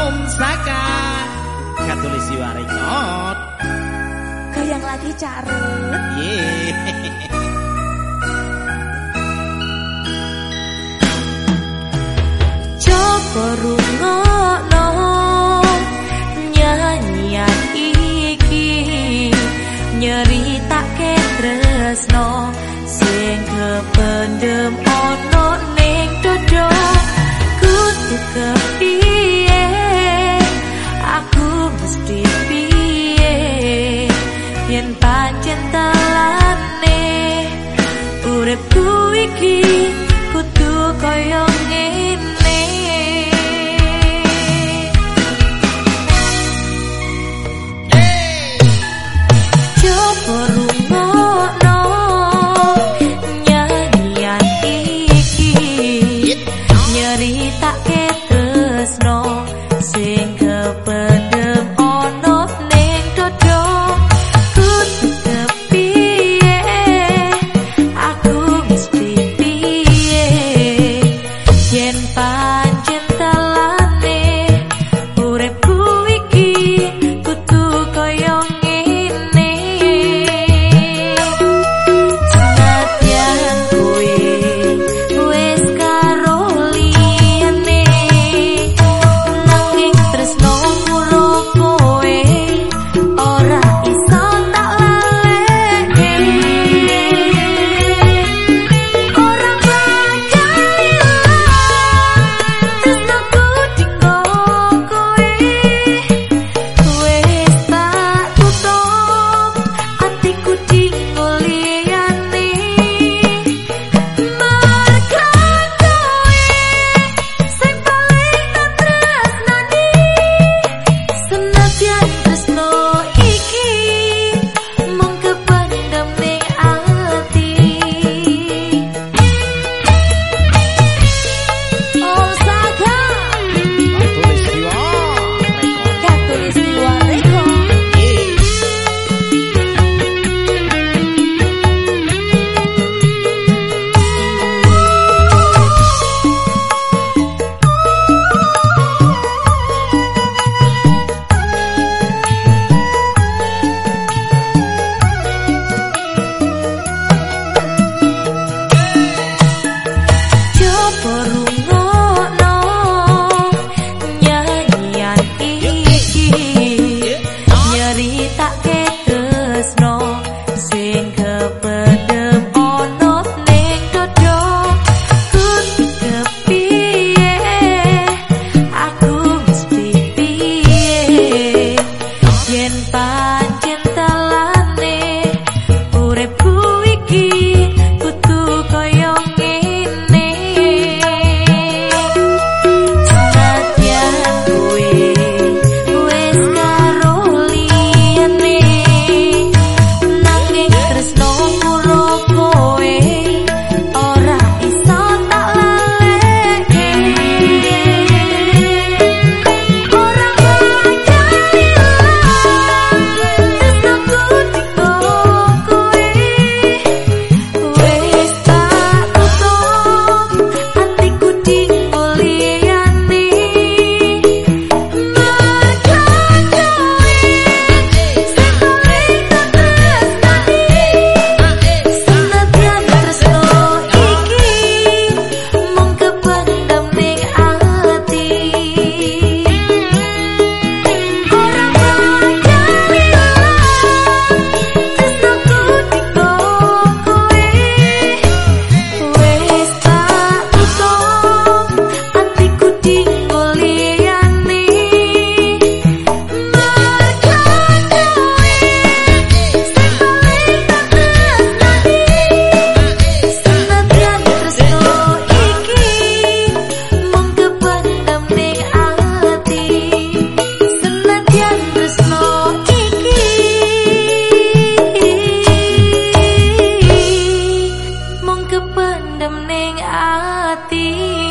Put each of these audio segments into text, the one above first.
Om Saka Katulis Warekot goyang lagi carut coba rungokno nyanyian iki nyeritake tresno sing kependem ono ning dodo kudu kepiye aku mesti piye yen pancen telane uripku iki kudu koyo ngene coba rungokno nyanyian iki nyeritake tresno sing kependem ono ning dodo kudu kepiye aku mesti piye yen pancen telane uripku iki kudu koyo ngene senadyan kowe wis karo liyane nanging tresno muro kowe ora iso tak laleke ora bakal ilang tresnoku dinggo kowe wis tak tutup atiku dinggo liyane merga kowe sing paling tak tresnani senadyan tresno iki mung kependem ning ati Om Saka Katulis Warekot coba rungokno nyanyian iki nyeritake tresno sing kependem ono ning dodo kudu kepiye aku mesti piye yen pancen telane uripku iki kudu koyo ngene senadyan kowe wis karo liyane nanging tresno muro kowe ora iso tak laleke ora bakal ilang tresnoku dinggo kowe wis tak tutup atiku dinggo liyane merga kowe sing paling tak tresnani senadyan tresno iki mung kependem ning ati ora bakal ilang tresnoku dinggo kowe wis tak tutup atiku dinggo liyane merga kowe sing paling tak tresnani senadyan tresno iki mung kependem ning ati senadyan tresno iki mung kependem ning ati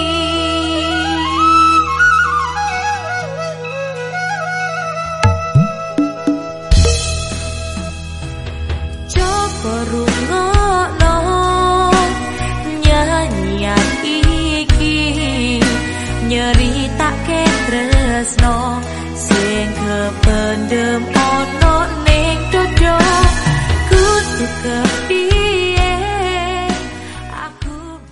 coba rungokno nyanyian iki nyeritake tresno tresno sing kependem ono ning dodo kudu kepiye